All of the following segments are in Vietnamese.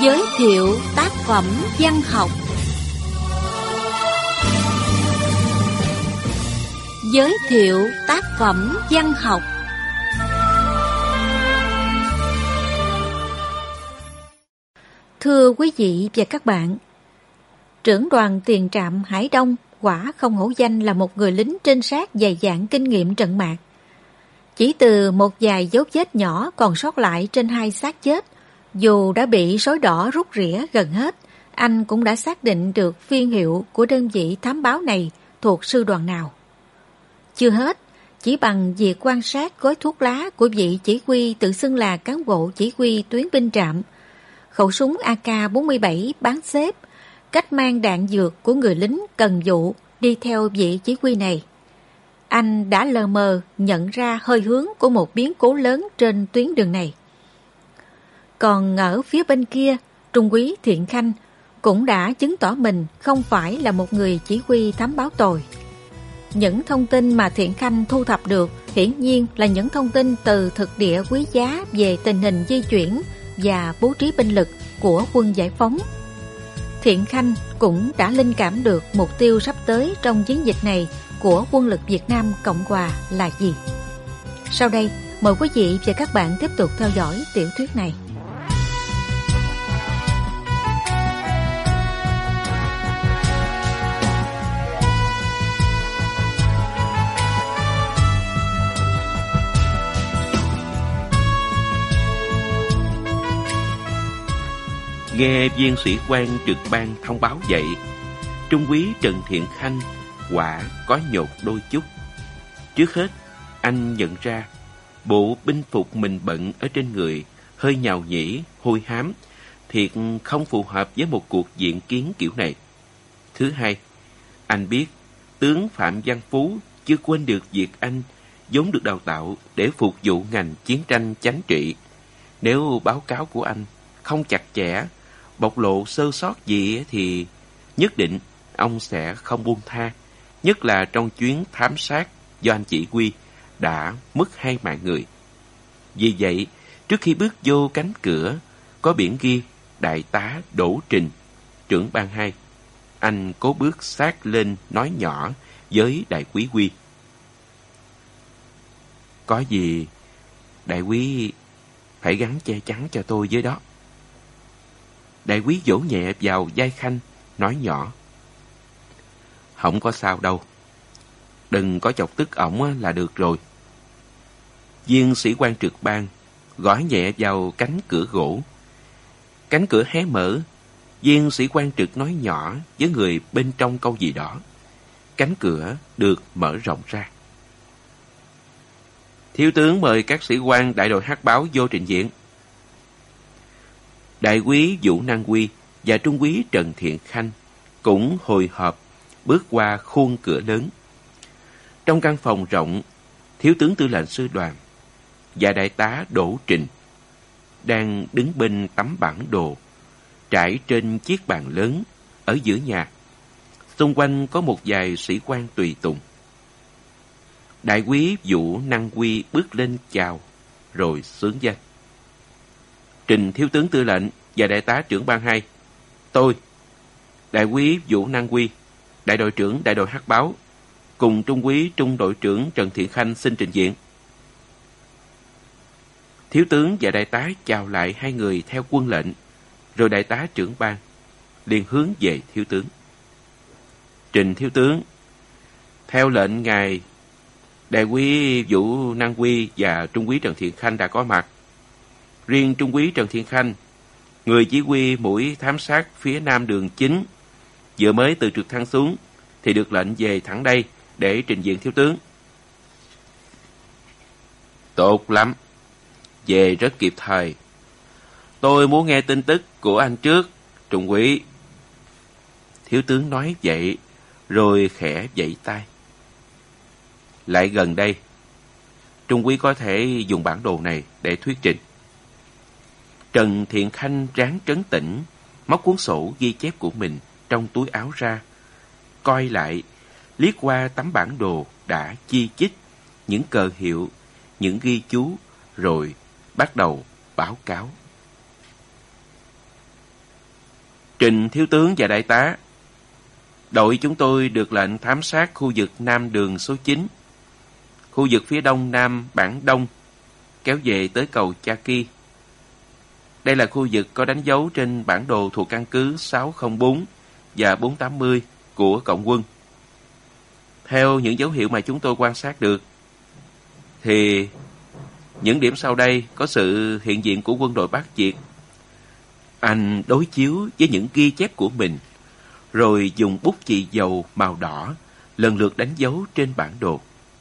Giới thiệu tác phẩm văn học. Giới thiệu tác phẩm văn học. Thưa quý vị và các bạn, trưởng đoàn tiền trạm Hải Đông quả không hổ danh là một người lính trinh sát dày dạn kinh nghiệm trận mạc. Chỉ từ một vài dấu vết nhỏ còn sót lại trên hai xác chết, dù đã bị sói đỏ rút rỉa gần hết, anh cũng đã xác định được phiên hiệu của đơn vị thám báo này thuộc sư đoàn nào. Chưa hết, chỉ bằng việc quan sát gói thuốc lá của vị chỉ huy tự xưng là cán bộ chỉ huy tuyến binh trạm, khẩu súng AK-47 bán xếp, cách mang đạn dược của người lính cần vụ đi theo vị chỉ huy này, anh đã lờ mờ nhận ra hơi hướng của một biến cố lớn trên tuyến đường này. Còn ở phía bên kia, Trung úy Thiện Khanh cũng đã chứng tỏ mình không phải là một người chỉ huy thám báo tồi. Những thông tin mà Thiện Khanh thu thập được hiển nhiên là những thông tin từ thực địa quý giá về tình hình di chuyển và bố trí binh lực của quân giải phóng. Thiện Khanh cũng đã linh cảm được mục tiêu sắp tới trong chiến dịch này của quân lực Việt Nam Cộng Hòa là gì. Sau đây, mời quý vị và các bạn tiếp tục theo dõi tiểu thuyết này. Nghe viên sĩ quan trực ban thông báo vậy, Trung úy Trần Thiện Khanh quả có nhột đôi chút. Trước hết, anh nhận ra bộ binh phục mình bận ở trên người hơi nhàu nhĩ, hôi hám, thiệt không phù hợp với một cuộc diện kiến kiểu này. Thứ hai, anh biết tướng Phạm Văn Phú chưa quên được việc anh vốn được đào tạo để phục vụ ngành chiến tranh chánh trị. Nếu báo cáo của anh không chặt chẽ, bộc lộ sơ sót gì thì nhất định ông sẽ không buông tha, nhất là trong chuyến thám sát do anh chỉ huy đã mất 2 mạng người. Vì vậy, trước khi bước vô cánh cửa có biển ghi Đại tá Đỗ Trình, trưởng ban 2, anh cố bước sát lên nói nhỏ với đại quý Huy. Có gì đại quý phải gắng che chắn cho tôi với đó. Đại quý vỗ nhẹ vào vai Khanh, nói nhỏ. Không có sao đâu. Đừng có chọc tức ổng là được rồi. Viên sĩ quan trực ban gõ nhẹ vào cánh cửa gỗ. Cánh cửa hé mở. Viên sĩ quan trực nói nhỏ với người bên trong câu gì đó. Cánh cửa được mở rộng ra. Thiếu tướng mời các sĩ quan đại đội hát báo vô trình diện. Đại quý Vũ Năng Huy và Trung úy Trần Thiện Khanh cũng hồi hộp bước qua khuôn cửa lớn. Trong căn phòng rộng, thiếu tướng tư lệnh sư đoàn và đại tá Đỗ Trình đang đứng bên tấm bản đồ trải trên chiếc bàn lớn ở giữa nhà. Xung quanh có một vài sĩ quan tùy tùng. Đại quý Vũ Năng Huy bước lên chào rồi xướng danh. Trình thiếu tướng tư lệnh và đại tá trưởng ban 2. Tôi, đại quý Vũ Năng Huy, đại đội trưởng đại đội hát báo, cùng trung úy trung đội trưởng Trần Thiện Khanh xin trình diện. Thiếu tướng và đại tá chào lại hai người theo quân lệnh, rồi đại tá trưởng ban liền hướng về thiếu tướng. Trình thiếu tướng, theo lệnh ngài, đại quý Vũ Năng Huy và trung úy Trần Thiện Khanh đã có mặt. Riêng trung úy Trần Thiện Khanh, người chỉ huy mũi thám sát phía nam đường 9, vừa mới từ trực thăng xuống thì được lệnh về thẳng đây để trình diện thiếu tướng. Tốt lắm, về rất kịp thời. Tôi muốn nghe tin tức của anh trước, trung úy. Thiếu tướng nói vậy rồi khẽ vẫy tay. Lại gần đây, trung úy có thể dùng bản đồ này để thuyết trình. Trần Thiện Khanh ráng trấn tĩnh, móc cuốn sổ ghi chép của mình trong túi áo ra, coi lại, liếc qua tấm bản đồ đã chi chít, những cờ hiệu, những ghi chú, rồi bắt đầu báo cáo. Trình thiếu tướng và đại tá, đội chúng tôi được lệnh thám sát khu vực Nam đường số 9, khu vực phía đông nam Bản Đông, kéo về tới cầu Chaki. Đây là khu vực có đánh dấu trên bản đồ thuộc căn cứ 604 và 480 của Cộng quân. Theo những dấu hiệu mà chúng tôi quan sát được, thì những điểm sau đây có sự hiện diện của quân đội Bắc Việt. Anh đối chiếu với những ghi chép của mình, rồi dùng bút chì dầu màu đỏ lần lượt đánh dấu trên bản đồ.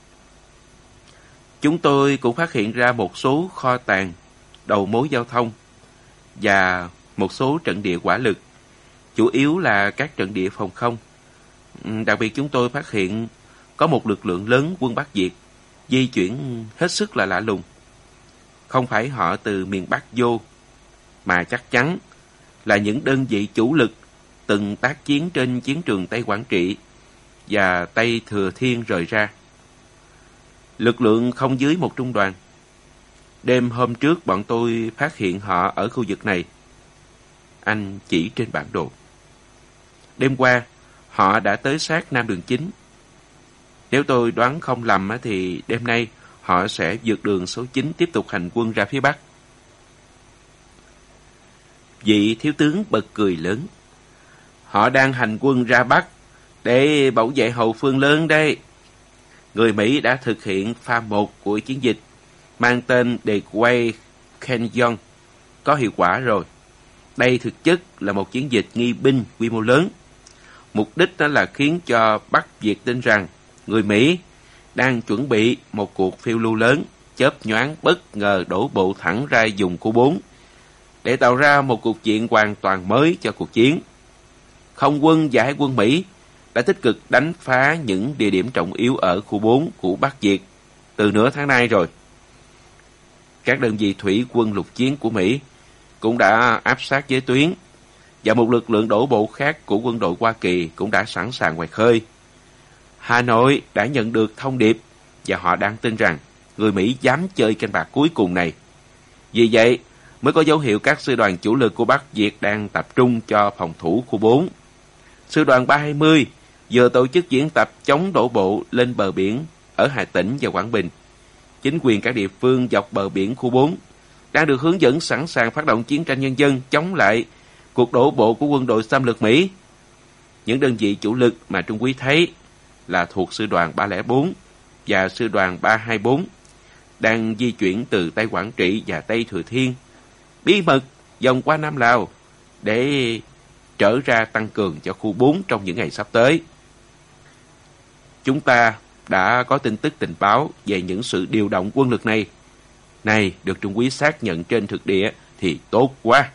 Chúng tôi cũng phát hiện ra một số kho tàng, đầu mối giao thông và một số trận địa hỏa lực, chủ yếu là các trận địa phòng không. Đặc biệt chúng tôi phát hiện có một lực lượng lớn quân Bắc Việt di chuyển hết sức là lạ lùng. Không phải họ từ miền Bắc vô, mà chắc chắn là những đơn vị chủ lực từng tác chiến trên chiến trường Tây Quảng Trị và Tây Thừa Thiên rời ra. Lực lượng không dưới một trung đoàn. Đêm hôm trước bọn tôi phát hiện họ ở khu vực này. Anh chỉ trên bản đồ. Đêm qua, họ đã tới sát Nam đường 9. Nếu tôi đoán không lầm thì đêm nay họ sẽ vượt đường số 9 tiếp tục hành quân ra phía Bắc. Vị thiếu tướng bật cười lớn. Họ đang hành quân ra Bắc để bảo vệ hậu phương lớn đây. Người Mỹ đã thực hiện pha 1 của chiến dịch mang tên The Great Canyon có hiệu quả rồi. Đây thực chất là một chiến dịch nghi binh quy mô lớn. Mục đích đó là khiến cho Bắc Việt tin rằng người Mỹ đang chuẩn bị một cuộc phiêu lưu lớn, chớp nhoáng bất ngờ đổ bộ thẳng ra vùng khu 4 để tạo ra một cục diện hoàn toàn mới cho cuộc chiến. Không quân và hải quân Mỹ đã tích cực đánh phá những địa điểm trọng yếu ở khu 4 của Bắc Việt từ nửa tháng nay rồi. Các đơn vị thủy quân lục chiến của Mỹ cũng đã áp sát giới tuyến, và một lực lượng đổ bộ khác của quân đội Hoa Kỳ cũng đã sẵn sàng ngoài khơi. Hà Nội đã nhận được thông điệp và họ đang tin rằng người Mỹ dám chơi canh bạc cuối cùng này. Vì vậy mới có dấu hiệu các sư đoàn chủ lực của Bắc Việt đang tập trung cho phòng thủ khu 4. Sư đoàn 320 vừa tổ chức diễn tập chống đổ bộ lên bờ biển ở Hà Tĩnh và Quảng Bình. Chính quyền các địa phương dọc bờ biển khu 4 đang được hướng dẫn sẵn sàng phát động chiến tranh nhân dân chống lại cuộc đổ bộ của quân đội xâm lược Mỹ. Những đơn vị chủ lực mà Trung úy thấy là thuộc sư đoàn 304 và sư đoàn 324 đang di chuyển từ Tây Quảng Trị và Tây Thừa Thiên bí mật vòng qua Nam Lào để trở ra tăng cường cho khu 4 trong những ngày sắp tới. Chúng ta đã có tin tức tình báo về những sự điều động quân lực này. Này được Trung úy xác nhận trên thực địa thì tốt quá.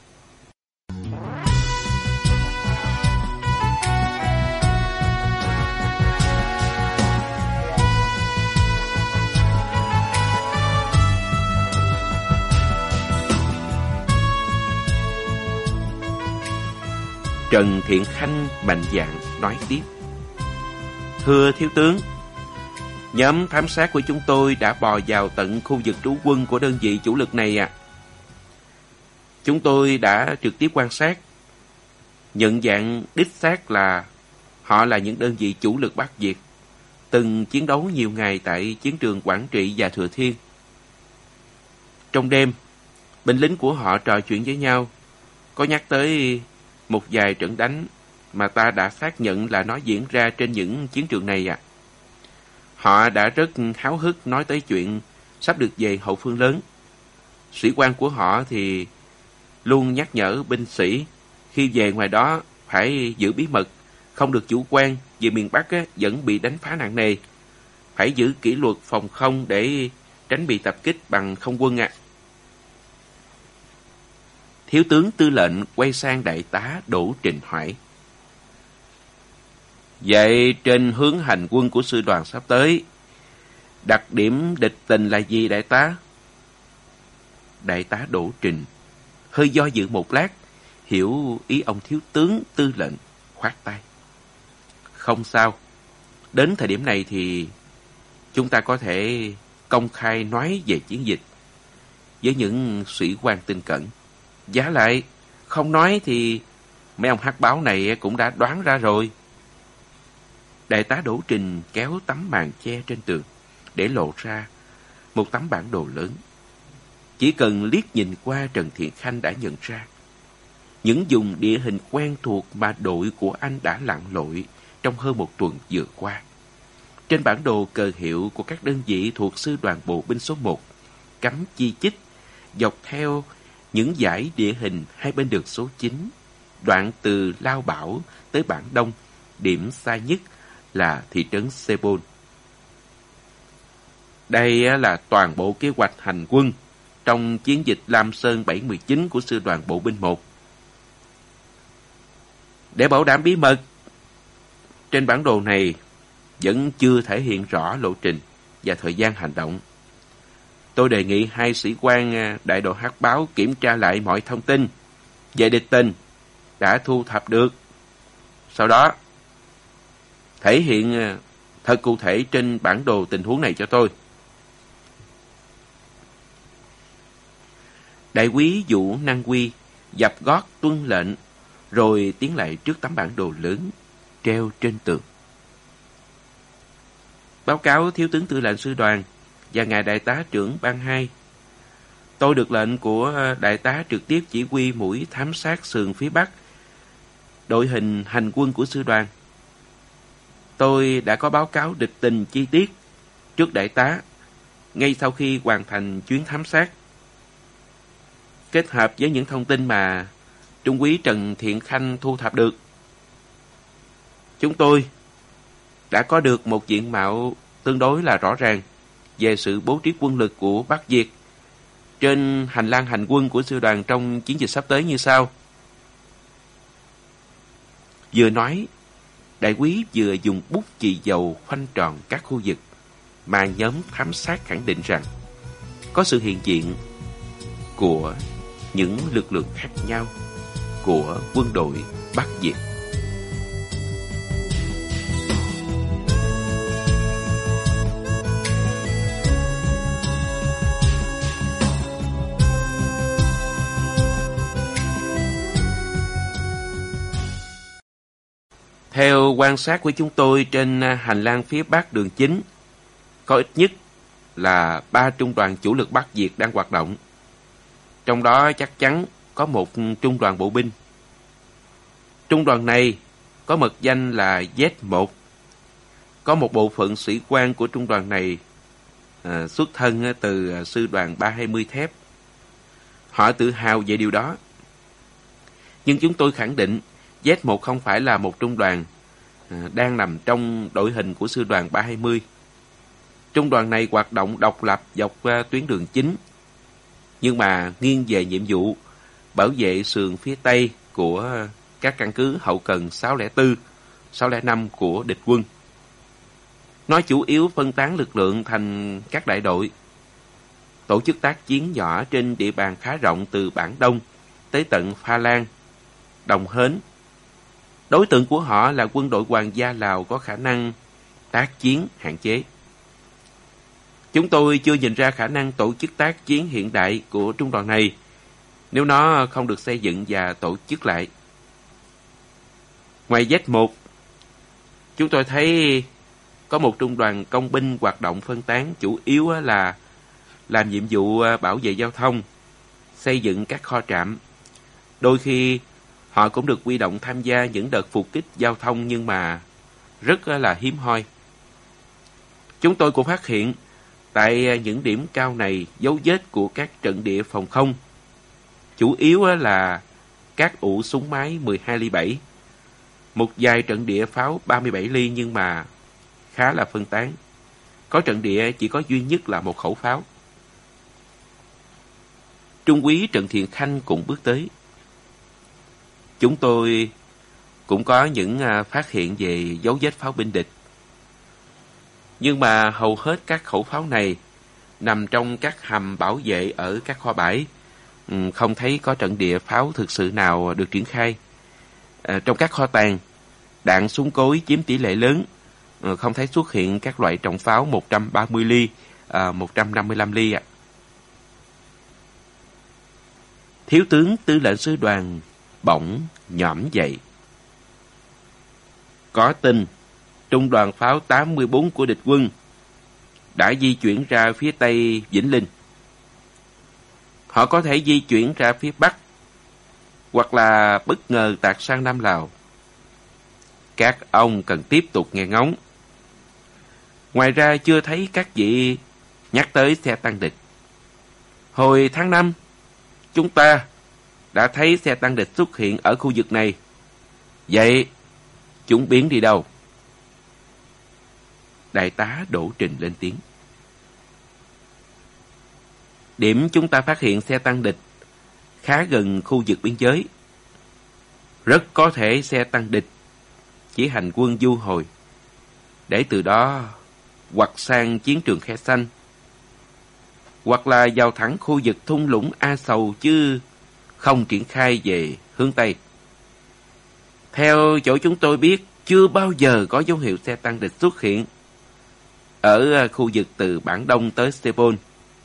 Trần Thiện Khanh mạnh dạn nói tiếp. Thưa thiếu tướng, nhóm thám sát của chúng tôi đã bò vào tận khu vực trú quân của đơn vị chủ lực này. Chúng tôi đã trực tiếp quan sát, nhận dạng đích xác là họ là những đơn vị chủ lực Bắc Việt, từng chiến đấu nhiều ngày tại chiến trường Quảng Trị và Thừa Thiên. Trong đêm, binh lính của họ trò chuyện với nhau, có nhắc tới một vài trận đánh mà ta đã xác nhận là nó diễn ra trên những chiến trường này. Họ đã rất háo hức nói tới chuyện sắp được về hậu phương lớn. Sĩ quan của họ thì luôn nhắc nhở binh sĩ khi về ngoài đó phải giữ bí mật, không được chủ quan vì miền Bắc vẫn bị đánh phá nặng nề. Phải giữ kỷ luật phòng không để tránh bị tập kích bằng không quân. Thiếu tướng tư lệnh quay sang đại tá Đỗ Trình hỏi. Vậy trên hướng hành quân của sư đoàn sắp tới, đặc điểm địch tình là gì đại tá? Đại tá Đỗ Trình hơi do dự một lát, hiểu ý ông thiếu tướng tư lệnh, khoát tay. Không sao, đến thời điểm này thì chúng ta có thể công khai nói về chiến dịch với những sĩ quan tin cẩn. Giá lại, không nói thì mấy ông hắc báo này cũng đã đoán ra rồi. Đại tá Đỗ Trình kéo tấm màn che trên tường để lộ ra một tấm bản đồ lớn. Chỉ cần liếc nhìn qua, Trần Thiện Khanh đã nhận ra những vùng địa hình quen thuộc mà đội của anh đã lặn lội trong hơn một tuần vừa qua. Trên bản đồ cờ hiệu của các đơn vị thuộc Sư đoàn Bộ binh số 1 cắm chi chít dọc theo những dải địa hình hai bên đường số 9, đoạn từ Lao Bảo tới Bản Đông, điểm xa nhất là thị trấn Sebol. Đây là toàn bộ kế hoạch hành quân trong chiến dịch Lam Sơn 7/19 của Sư đoàn Bộ binh 1. Để bảo đảm bí mật, trên bản đồ này vẫn chưa thể hiện rõ lộ trình và thời gian hành động. Tôi đề nghị hai sĩ quan đại đội hắc báo kiểm tra lại mọi thông tin về địch tình đã thu thập được. Sau đó, thể hiện thật cụ thể trên bản đồ tình huống này cho tôi. Đại úy Vũ Năng Quy dập gót tuân lệnh, rồi tiến lại trước tấm bản đồ lớn treo trên tường. Báo cáo thiếu tướng tư lệnh sư đoàn và ngài đại tá trưởng ban 2. Tôi được lệnh của đại tá trực tiếp chỉ huy mũi thám sát sườn phía Bắc, đội hình hành quân của sư đoàn. Tôi đã có báo cáo địch tình chi tiết trước đại tá ngay sau khi hoàn thành chuyến thám sát. Kết hợp với những thông tin mà Trung úy Trần Thiện Khanh thu thập được, chúng tôi đã có được một diện mạo tương đối là rõ ràng về sự bố trí quân lực của Bắc Việt trên hành lang hành quân của sư đoàn trong chiến dịch sắp tới như sau. Vừa nói, đại úy vừa dùng bút chì dầu khoanh tròn các khu vực mà nhóm thám sát khẳng định rằng có sự hiện diện của những lực lượng khác nhau của quân đội Bắc Việt. Theo quan sát của chúng tôi trên hành lang phía Bắc đường chính, có ít nhất là 3 trung đoàn chủ lực Bắc Việt đang hoạt động. Trong đó chắc chắn có một trung đoàn bộ binh. Trung đoàn này có mật danh là Z1. Có một bộ phận sĩ quan của trung đoàn này xuất thân từ sư đoàn 320 thép. Họ tự hào về điều đó. Nhưng chúng tôi khẳng định Z1 không phải là một trung đoàn đang nằm trong đội hình của sư đoàn 320. Trung đoàn này hoạt động độc lập dọc tuyến đường chính, nhưng mà nghiêng về nhiệm vụ bảo vệ sườn phía Tây của các căn cứ hậu cần 604, 605 của địch quân. Nó chủ yếu phân tán lực lượng thành các đại đội, tổ chức tác chiến nhỏ trên địa bàn khá rộng từ Bản Đông tới tận Pha Lan, Đồng Hến. Đối tượng của họ là quân đội Hoàng gia Lào có khả năng tác chiến hạn chế. Chúng tôi chưa nhìn ra khả năng tổ chức tác chiến hiện đại của trung đoàn này nếu nó không được xây dựng và tổ chức lại. Ngoài Z1, chúng tôi thấy có một trung đoàn công binh hoạt động phân tán, chủ yếu là làm nhiệm vụ bảo vệ giao thông, xây dựng các kho trạm. Đôi khi họ cũng được huy động tham gia những đợt phục kích giao thông, nhưng mà rất là hiếm hoi. Chúng tôi cũng phát hiện tại những điểm cao này dấu vết của các trận địa phòng không, chủ yếu là các ụ súng máy 12 ly 7, một vài trận địa pháo 37 ly nhưng mà khá là phân tán. Có trận địa chỉ có duy nhất là một khẩu pháo. Trung úy Trần Thiện Khanh cũng bước tới. Chúng tôi cũng có những phát hiện về dấu vết pháo binh địch. Nhưng mà hầu hết các khẩu pháo này nằm trong các hầm bảo vệ ở các kho bãi. Không thấy có trận địa pháo thực sự nào được triển khai. Trong các kho tàng, đạn súng cối chiếm tỷ lệ lớn. Không thấy xuất hiện các loại trọng pháo 130 ly, 155 ly ạ. Thiếu tướng tư lệnh sư đoàn bỗng nhõm dậy. Có tin trung đoàn pháo 84 của địch quân đã di chuyển ra phía tây Vĩnh Linh. Họ có thể di chuyển ra phía bắc, hoặc là bất ngờ tạt sang Nam Lào. Các ông cần tiếp tục nghe ngóng. Ngoài ra chưa thấy các vị nhắc tới xe tăng địch. Hồi tháng 5, chúng ta đã thấy xe tăng địch xuất hiện ở khu vực này. Vậy, chúng biến đi đâu? Đại tá Đỗ Trình lên tiếng. Điểm chúng ta phát hiện xe tăng địch khá gần khu vực biên giới. Rất có thể xe tăng địch chỉ hành quân du hồi, để từ đó hoặc sang chiến trường Khe Xanh, hoặc là vào thẳng khu vực thung lũng A Sầu, chứ không triển khai về hướng Tây. Theo chỗ chúng tôi biết, chưa bao giờ có dấu hiệu xe tăng địch xuất hiện ở khu vực từ Bản Đông tới Sepol.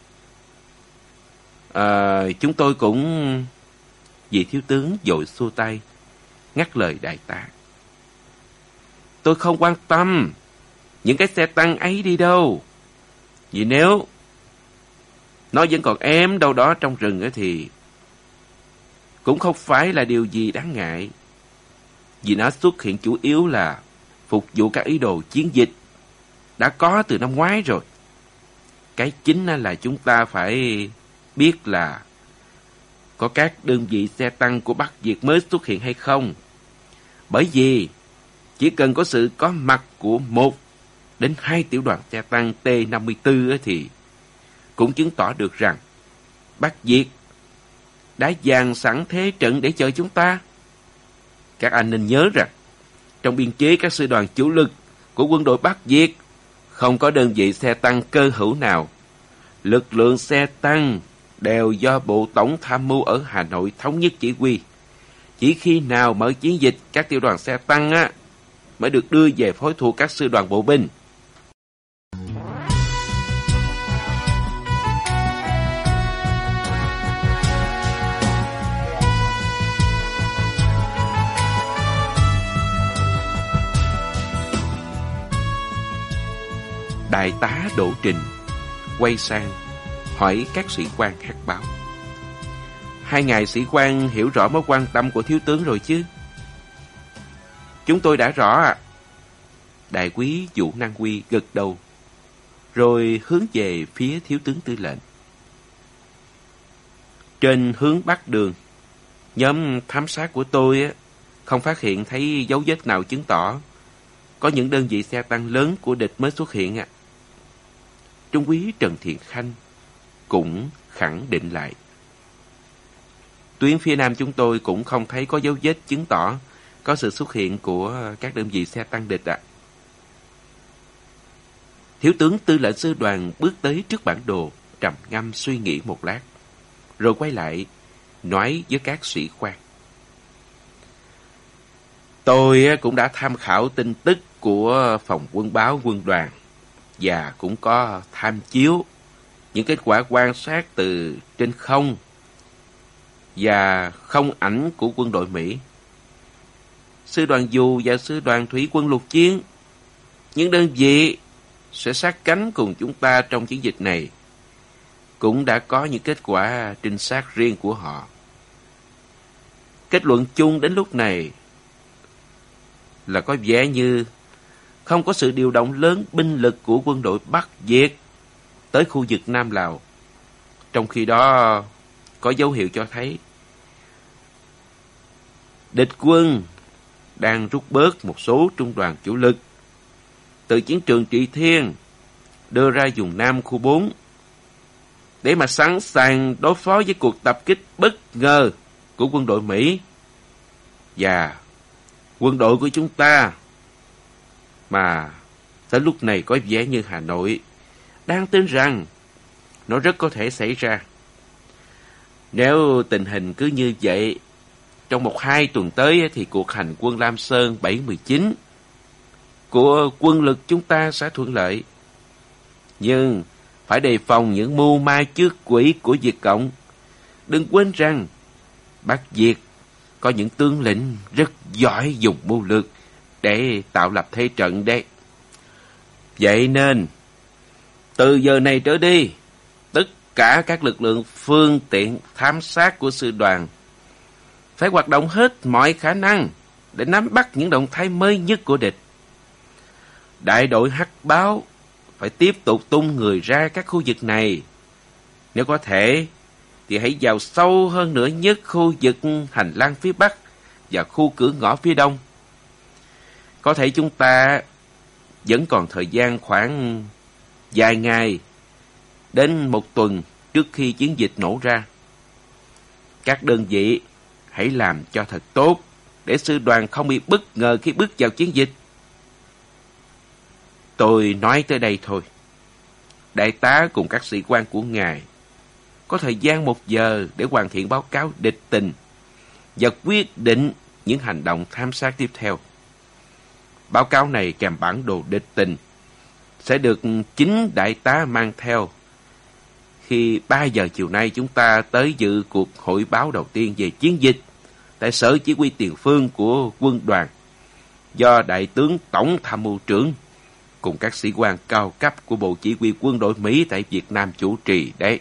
Chúng tôi cũng... Vị thiếu tướng vội xua tay, ngắt lời đại tá. Tôi không quan tâm những cái xe tăng ấy đi đâu. Vì nếu nó vẫn còn ém đâu đó trong rừng ấy thì cũng không phải là điều gì đáng ngại. Vì nó xuất hiện chủ yếu là phục vụ các ý đồ chiến dịch đã có từ năm ngoái rồi. Cái chính là chúng ta phải biết là có các đơn vị xe tăng của Bắc Việt mới xuất hiện hay không. Bởi vì chỉ cần có sự có mặt của 1 đến 2 tiểu đoàn xe tăng T-54 thì cũng chứng tỏ được rằng Bắc Việt đã dàn sẵn thế trận để chờ chúng ta. Các anh nên nhớ rằng trong biên chế các sư đoàn chủ lực của quân đội Bắc Việt không có đơn vị xe tăng cơ hữu nào. Lực lượng xe tăng đều do Bộ Tổng Tham mưu ở Hà Nội thống nhất chỉ huy. Chỉ khi nào mở chiến dịch, các tiểu đoàn xe tăng mới được đưa về phối thuộc các sư đoàn bộ binh. Đại tá Đỗ Trình quay sang hỏi các sĩ quan khác báo. 2 ngài sĩ quan hiểu rõ mối quan tâm của thiếu tướng rồi chứ? Chúng tôi đã rõ ạ. Đại úy Vũ Năng Huy gật đầu, rồi hướng về phía thiếu tướng tư lệnh. Trên hướng Bắc Đường, nhóm thám sát của tôi không phát hiện thấy dấu vết nào chứng tỏ có những đơn vị xe tăng lớn của địch mới xuất hiện ạ. Trung úy Trần Thiện Khanh cũng khẳng định lại. Tuyến phía Nam chúng tôi cũng không thấy có dấu vết chứng tỏ có sự xuất hiện của các đơn vị xe tăng địch ạ. Thiếu tướng tư lệnh sư đoàn bước tới trước bản đồ, trầm ngâm suy nghĩ một lát, rồi quay lại nói với các sĩ quan. Tôi cũng đã tham khảo tin tức của phòng quân báo quân đoàn và cũng có tham chiếu những kết quả quan sát từ trên không và không ảnh của quân đội Mỹ. Sư đoàn dù và sư đoàn thủy quân lục chiến, những đơn vị sẽ sát cánh cùng chúng ta trong chiến dịch này, cũng đã có những kết quả trinh sát riêng của họ. Kết luận chung đến lúc này là có vẻ như không có sự điều động lớn binh lực của quân đội Bắc Việt tới khu vực Nam Lào. Trong khi đó, có dấu hiệu cho thấy địch quân đang rút bớt một số trung đoàn chủ lực từ chiến trường Trị Thiên đưa ra vùng Nam khu 4 để mà sẵn sàng đối phó với cuộc tập kích bất ngờ của quân đội Mỹ. Và quân đội của chúng ta mà tới lúc này có vẻ như Hà Nội đang tin rằng nó rất có thể xảy ra. Nếu tình hình cứ như vậy, trong 1-2 tuần tới thì cuộc hành quân Lam Sơn 7/19 của quân lực chúng ta sẽ thuận lợi. Nhưng phải đề phòng những mưu ma trước quỷ của Việt Cộng. Đừng quên rằng Bắc Việt có những tướng lĩnh rất giỏi dùng mưu lược để tạo lập thế trận đấy. Vậy nên, từ giờ này trở đi, tất cả các lực lượng phương tiện thám sát của sư đoàn phải hoạt động hết mọi khả năng để nắm bắt những động thái mới nhất của địch. Đại đội Hắc Báo phải tiếp tục tung người ra các khu vực này. Nếu có thể, thì hãy vào sâu hơn nữa nhất khu vực hành lang phía Bắc và khu cửa ngõ phía Đông. Có thể chúng ta vẫn còn thời gian khoảng vài ngày đến một tuần trước khi chiến dịch nổ ra. Các đơn vị hãy làm cho thật tốt để sư đoàn không bị bất ngờ khi bước vào chiến dịch. Tôi nói tới đây thôi. Đại tá cùng các sĩ quan của ngài có thời gian 1 giờ để hoàn thiện báo cáo địch tình và quyết định những hành động thám sát tiếp theo. Báo cáo này kèm bản đồ địch tình sẽ được chính đại tá mang theo khi 3 giờ chiều nay chúng ta tới dự cuộc hội báo đầu tiên về chiến dịch tại sở chỉ huy tiền phương của quân đoàn do đại tướng tổng tham mưu trưởng cùng các sĩ quan cao cấp của Bộ Chỉ huy quân đội Mỹ tại Việt Nam chủ trì đấy.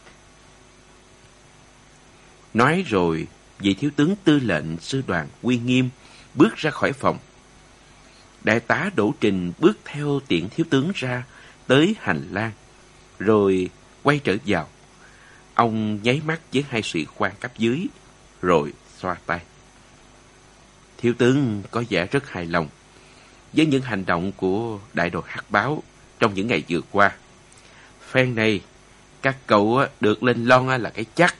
Nói rồi, vị thiếu tướng tư lệnh sư đoàn uy nghiêm bước ra khỏi phòng. Đại tá Đỗ Trình bước theo tiễn thiếu tướng ra tới hành lang, rồi quay trở vào. Ông nháy mắt với 2 sĩ quan cấp dưới, rồi xoa tay. Thiếu tướng có vẻ rất hài lòng với những hành động của đại đội Hắc Báo trong những ngày vừa qua. Phen này, các cậu được lên lon là cái chắc.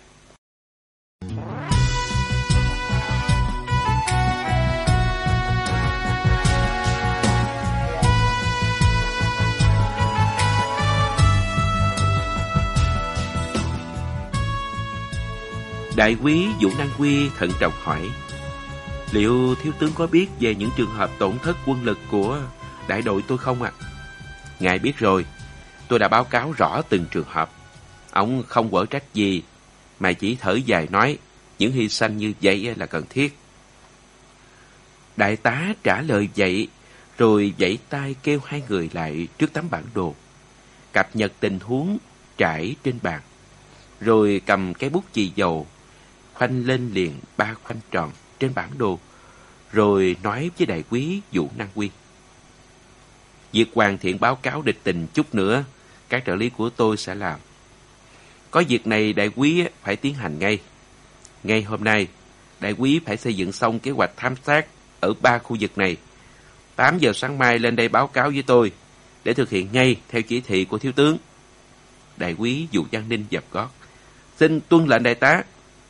Đại úy Vũ Năng Quy thận trọng hỏi: liệu thiếu tướng có biết về những trường hợp tổn thất quân lực của đại đội tôi không ạ? Ngài biết rồi, tôi đã báo cáo rõ từng trường hợp. Ông không quở trách gì, mà chỉ thở dài nói những hy sinh như vậy là cần thiết. Đại tá trả lời vậy, rồi vẫy tay kêu 2 người lại trước tấm bản đồ, cập nhật tình huống trải trên bàn, rồi cầm cái bút chì dầu khoanh lên liền 3 khoanh tròn trên bản đồ, rồi nói với đại úy Vũ Năng Quy: việc hoàn thiện báo cáo địch tình chút nữa, các trợ lý của tôi sẽ làm. Có việc này đại úy phải tiến hành ngay. Ngay hôm nay, đại úy phải xây dựng xong kế hoạch thám sát ở 3 khu vực này. 8 giờ sáng mai lên đây báo cáo với tôi, để thực hiện ngay theo chỉ thị của thiếu tướng. Đại úy Vũ Văn Ninh dập gót: xin tuân lệnh đại tá.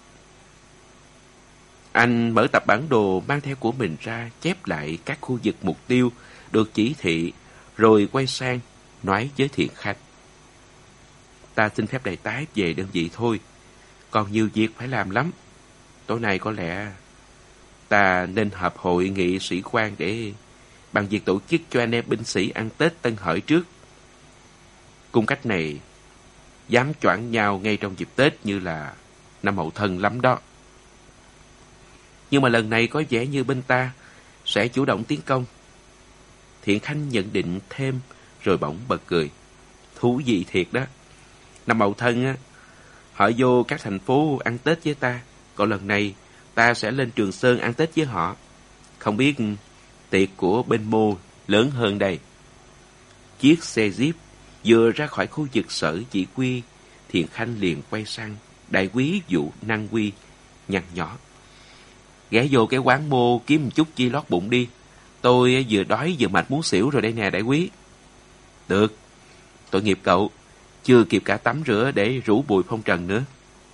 Anh mở tập bản đồ mang theo của mình ra, chép lại các khu vực mục tiêu được chỉ thị, rồi quay sang nói với Thiện Khanh: ta xin phép đại tá về đơn vị thôi, còn nhiều việc phải làm lắm. Tối nay có lẽ ta nên họp hội nghị sĩ quan để bàn việc tổ chức cho anh em binh sĩ ăn Tết Tân Hợi trước. Cung cách này dám choảng nhau ngay trong dịp Tết như là năm Mậu Thân lắm đó. Nhưng mà lần này có vẻ như bên ta sẽ chủ động tiến công. Thiện Khanh nhận định thêm, rồi bỗng bật cười: thú vị thiệt đó. Năm Mậu Thân á, họ vô các thành phố ăn Tết với ta, còn lần này ta sẽ lên Trường Sơn ăn Tết với họ. Không biết tiệc của bên Mô lớn hơn đây. Chiếc xe Jeep vừa ra khỏi khu vực sở chỉ huy, Thiện Khanh liền quay sang đại úy Vũ Năng Quy nhăn nhó: ghé vô cái quán Mô kiếm một chút chi lót bụng đi. Tôi vừa đói vừa mệt muốn xỉu rồi đây nè đại úy. Được, tội nghiệp cậu, chưa kịp cả tắm rửa để rủ Bùi Phong Trần nữa.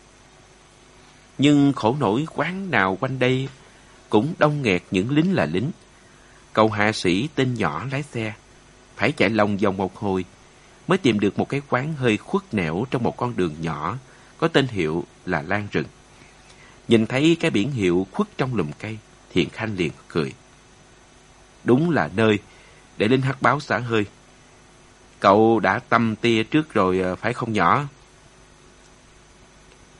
Nhưng khổ nổi quán nào quanh đây cũng đông nghẹt những lính là lính. Cậu hạ sĩ tên Nhỏ lái xe phải chạy lòng vòng một hồi mới tìm được một cái quán hơi khuất nẻo trong một con đường nhỏ có tên hiệu là Lan Rừng. Nhìn thấy cái biển hiệu khuất trong lùm cây, Thiện Khanh liền cười: đúng là nơi để lính Hắc Báo xả hơi. Cậu đã tâm tia trước rồi phải không Nhỏ?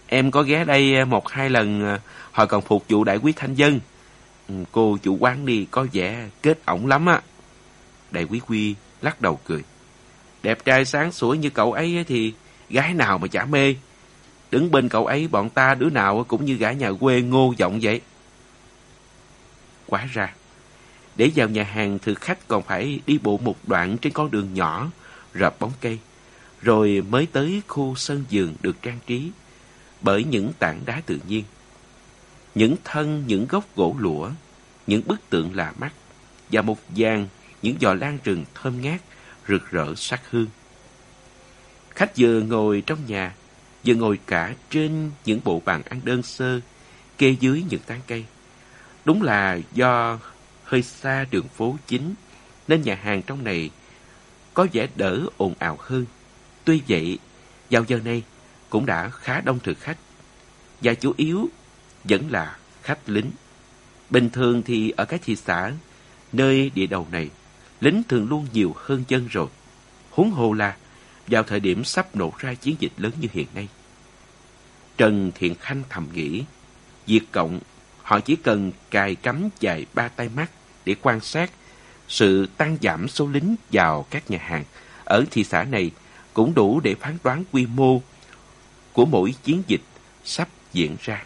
Em có ghé đây 1-2 lần hồi còn phục vụ đại quý thanh dân. Cô chủ quán đi có vẻ kết ổng lắm á. Đại quý Quy lắc đầu cười. Đẹp trai sáng sủa như cậu ấy thì gái nào mà chả mê. Đứng bên cậu ấy bọn ta đứa nào cũng như gã nhà quê ngô vọng vậy. Quá ra, để vào nhà hàng thực khách còn phải đi bộ một đoạn trên con đường nhỏ, rợp bóng cây, rồi mới tới khu sân vườn được trang trí bởi những tảng đá tự nhiên. Những thân, những gốc gỗ lũa, những bức tượng lạ mắt, và một dàn những giò lan rừng thơm ngát, rực rỡ sắc hương. Khách vừa ngồi trong nhà, vừa ngồi cả trên những bộ bàn ăn đơn sơ, kê dưới những tán cây. Đúng là do hơi xa đường phố chính, nên nhà hàng trong này có vẻ đỡ ồn ào hơn. Tuy vậy, vào giờ này cũng đã khá đông thực khách, và chủ yếu vẫn là khách lính. Bình thường thì ở cái thị xã, nơi địa đầu này, lính thường luôn nhiều hơn dân rồi. Huống hồ là vào thời điểm sắp nổ ra chiến dịch lớn như hiện nay. Trần Thiện Khanh thầm nghĩ, Việt Cộng họ chỉ cần cài cắm vài ba tay mắt để quan sát sự tăng giảm số lính vào các nhà hàng ở thị xã này cũng đủ để phán đoán quy mô của mỗi chiến dịch sắp diễn ra.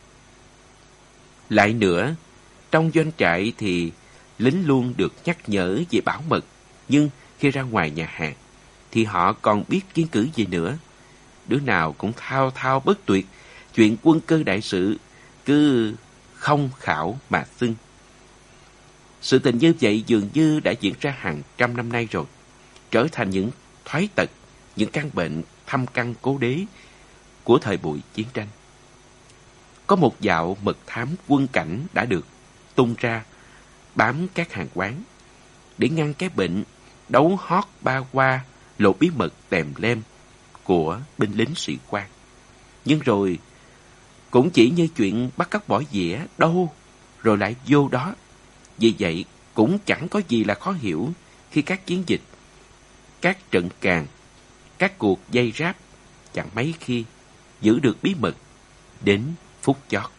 Lại nữa, trong doanh trại thì lính luôn được nhắc nhở về bảo mật, nhưng khi ra ngoài nhà hàng thì họ còn biết kiêng cữ gì nữa. Đứa nào cũng thao thao bất tuyệt chuyện quân cơ đại sự, cứ không khảo mà xưng. Sự tình như vậy dường như đã diễn ra hàng trăm năm nay rồi, trở thành những thoái tật, những căn bệnh thâm căn cố đế của thời buổi chiến tranh. Có một dạo mật thám quân cảnh đã được tung ra bám các hàng quán để ngăn cái bệnh đấu hót ba qua lộ bí mật tèm lem của binh lính sĩ quan. Nhưng rồi cũng chỉ như chuyện bắt cóc bỏ dĩa đâu rồi lại vô đó. Vì vậy cũng chẳng có gì là khó hiểu khi các chiến dịch, các trận càn, các cuộc dây ráp chẳng mấy khi giữ được bí mật đến phút chót.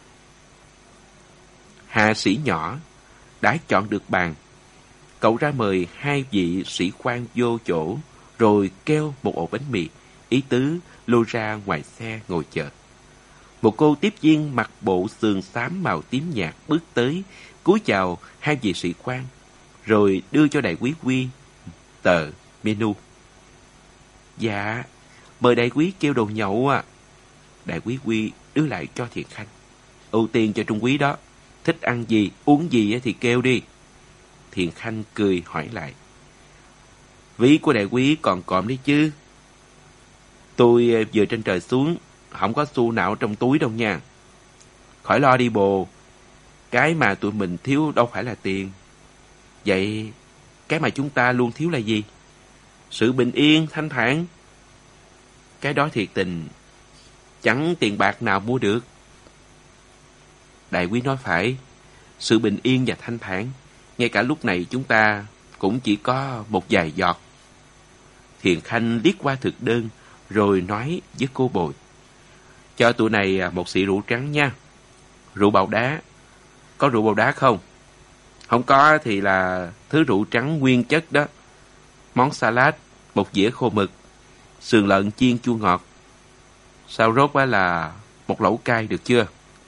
Hạ sĩ nhỏ đã chọn được bàn. Cậu ra mời 2 vị sĩ quan vô chỗ, rồi kêu một ổ bánh mì, ý tứ lôi ra ngoài xe ngồi chờ. Một cô tiếp viên mặc bộ sườn xám màu tím nhạt bước tới, cúi chào 2 vị sĩ quan, rồi đưa cho đại quý Quy tờ menu. Dạ, mời đại quý kêu đồ nhậu à. Đại quý Quy đưa lại cho Thiện Khanh. Ưu tiên cho trung quý đó, thích ăn gì, uống gì thì kêu đi. Thiện Khanh cười hỏi lại. Ví của đại quý còn còm đấy chứ. Tôi vừa trên trời xuống, không có xu nào trong túi đâu nha. Khỏi lo đi bồ, cái mà tụi mình thiếu đâu phải là tiền. Vậy cái mà chúng ta luôn thiếu là gì? Sự bình yên, thanh thản. Cái đó thiệt tình chẳng tiền bạc nào mua được. Đại quý nói phải, sự bình yên và thanh thản, ngay cả lúc này chúng ta cũng chỉ có một vài giọt. Thiện Khanh liếc qua thực đơn, rồi nói với cô bồi. Cho tụi này một xị rượu trắng nha. Rượu bào đá. Có rượu bào đá không? Không có thì là thứ rượu trắng nguyên chất đó. Món salad, một dĩa khô mực, sườn lợn chiên chua ngọt. Sao rốt là một lẩu cay được chưa?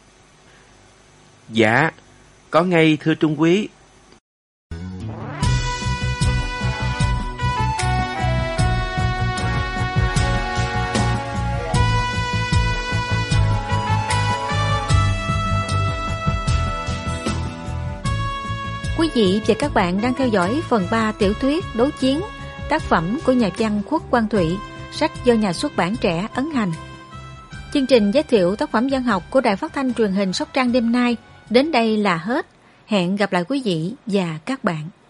Dạ, có ngay thưa trung quý. Quý vị và các bạn đang theo dõi phần 3 tiểu thuyết Đấu Chiến, tác phẩm của nhà văn Khuất Quang Thụy, sách do nhà xuất bản Trẻ ấn hành. Chương trình giới thiệu tác phẩm văn học của Đài Phát thanh Truyền hình Sóc Trăng đêm nay đến đây là hết. Hẹn gặp lại quý vị và các bạn.